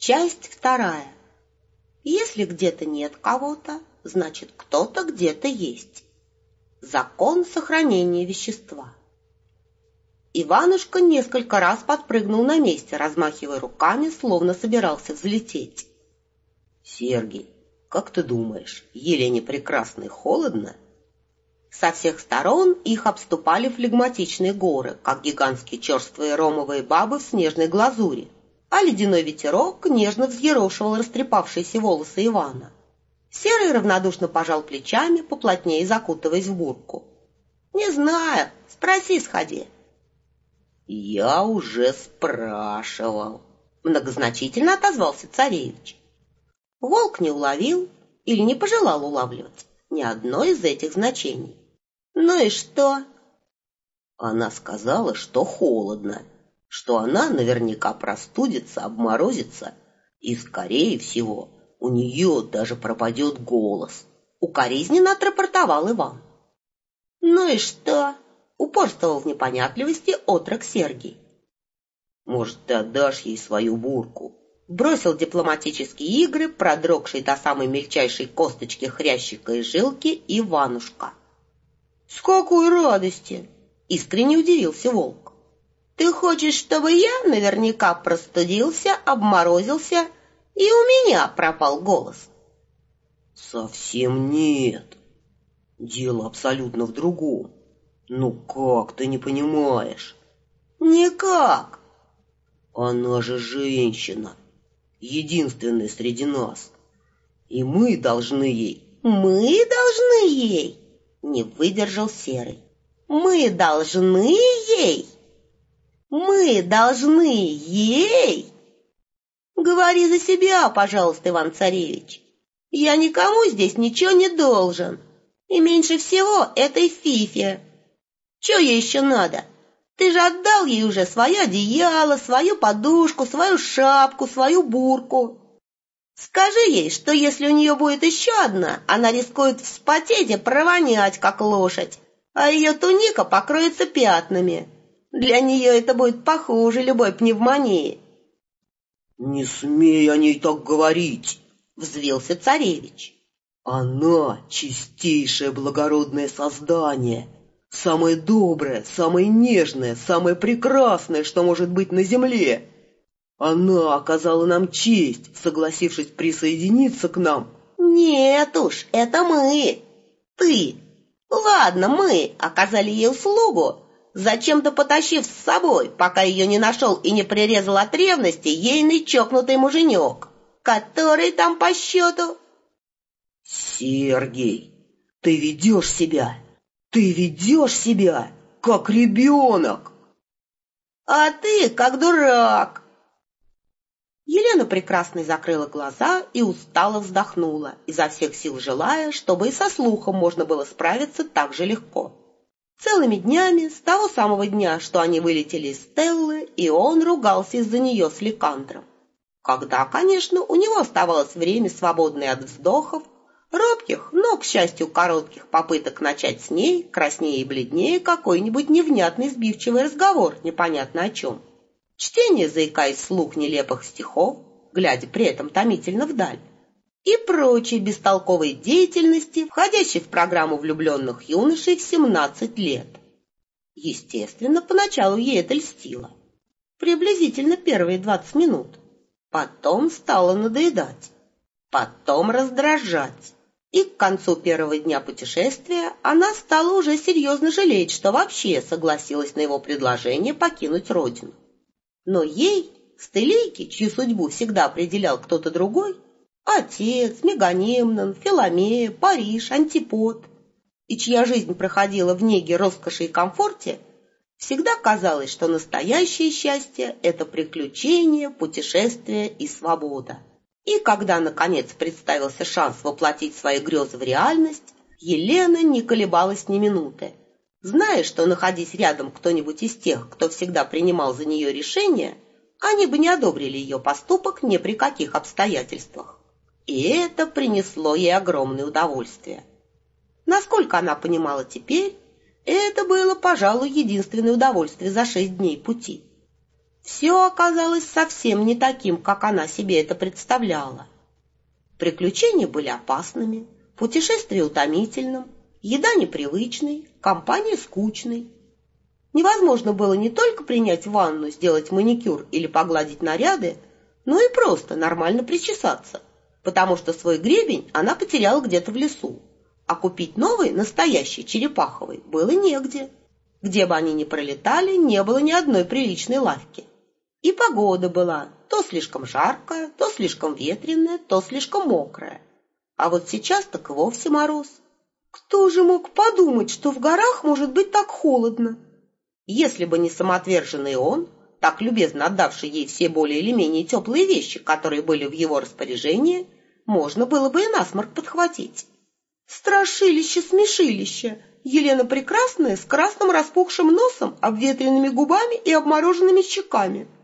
Часть вторая. Если где-то нет кого-то, значит кто-то где-то есть. Закон сохранения вещества. Иванушка несколько раз подпрыгнул на месте, размахивая руками, словно собирался взлететь. «Сергей, как ты думаешь, Елене Прекрасной холодно?» Со всех сторон их обступали флегматичные горы, как гигантские черствые ромовые бабы в снежной глазури, а ледяной ветерок нежно взъерошивал растрепавшиеся волосы Ивана. Серый равнодушно пожал плечами, поплотнее закутываясь в бурку. «Не знаю, спроси, сходи». «Я уже спрашивал», — многозначительно отозвался царевич. Волк не уловил или не пожелал улавливать ни одно из этих значений. «Ну и что?» Она сказала, что холодно, что она наверняка простудится, обморозится, и, скорее всего, у нее даже пропадет голос. Укоризненно отрапортовал Иван. «Ну и что?» — упорствовал в непонятливости отрок Сергий. «Может, ты отдашь ей свою бурку?» Бросил дипломатические игры, продрогший до самой мельчайшей косточки хрящика и жилки, Иванушка. «С какой радости!» — искренне удивился волк. «Ты хочешь, чтобы я наверняка простудился, обморозился, и у меня пропал голос?» «Совсем нет. Дело абсолютно в другом. Ну как ты не понимаешь?» «Никак. Она же женщина, единственная среди нас, и мы должны ей...» «Мы должны ей?» — не выдержал Серый. «Мы должны ей? Мы должны ей?» «Говори за себя, пожалуйста, Иван-царевич. Я никому здесь ничего не должен, и меньше всего этой Фифе. Чего ей еще надо? Ты же отдал ей уже свое одеяло, свою подушку, свою шапку, свою бурку. Скажи ей, что если у нее будет еще одна, она рискует вспотеть и провонять, как лошадь, а ее туника покроется пятнами. Для нее это будет похуже любой пневмонии». «Не смей о ней так говорить!» — взвился царевич. «Она чистейшее благородное создание, самое доброе, самое нежное, самое прекрасное, что может быть на земле. Она оказала нам честь, согласившись присоединиться к нам». «Нет уж, это мы. Ты. Ладно, мы оказали ей услугу, зачем-то потащив с собой, пока ее не нашел и не прирезал от ревности ейный чокнутый муженек, который там по счету...» «Сергей, ты ведешь себя как ребенок!» «А ты как дурак!» Елена Прекрасная закрыла глаза и устало вздохнула, изо всех сил желая, чтобы и со слухом можно было справиться так же легко. Целыми днями, с того самого дня, что они вылетели из Стеллы, и он ругался из-за нее с Ликандром. Когда, конечно, у него оставалось время, свободное от вздохов, робких, но, к счастью, коротких попыток начать с ней, краснее и бледнее, какой-нибудь невнятный сбивчивый разговор, непонятно о чем. Чтение, заикаясь вслух нелепых стихов, глядя при этом томительно вдаль, и прочей бестолковой деятельности, входящей в программу влюбленных юношей в 17 лет. Естественно, поначалу ей это льстило. Приблизительно первые 20 минут. Потом стало надоедать. Потом раздражать. И к концу первого дня путешествия она стала уже серьезно жалеть, что вообще согласилась на его предложение покинуть родину. Но ей, Стелейке, чью судьбу всегда определял кто-то другой, отец, Меганимнон, Филомея, Париж, Антипод, и чья жизнь проходила в неге, роскоши и комфорте, всегда казалось, что настоящее счастье – это приключение, путешествие и свобода. И когда, наконец, представился шанс воплотить свои грезы в реальность, Елена не колебалась ни минуты. Зная, что, находясь рядом кто-нибудь из тех, кто всегда принимал за нее решения, они бы не одобрили ее поступок ни при каких обстоятельствах. И это принесло ей огромное удовольствие. Насколько она понимала теперь, это было, пожалуй, единственное удовольствие за 6 дней пути. Все оказалось совсем не таким, как она себе это представляла. Приключения были опасными, путешествие утомительным, еда непривычной, компания скучной. Невозможно было не только принять ванну, сделать маникюр или погладить наряды, но и просто нормально причесаться, потому что свой гребень она потеряла где-то в лесу, а купить новый, настоящий, черепаховый, было негде. Где бы они ни пролетали, не было ни одной приличной лавки. И погода была то слишком жаркая, то слишком ветреная, то слишком мокрая. А вот сейчас так и вовсе мороз. Кто же мог подумать, что в горах может быть так холодно? Если бы не самоотверженный он, так любезно отдавший ей все более или менее теплые вещи, которые были в его распоряжении, можно было бы и насморк подхватить. Страшилище-смешилище! Елена Прекрасная с красным распухшим носом, обветренными губами и обмороженными щеками.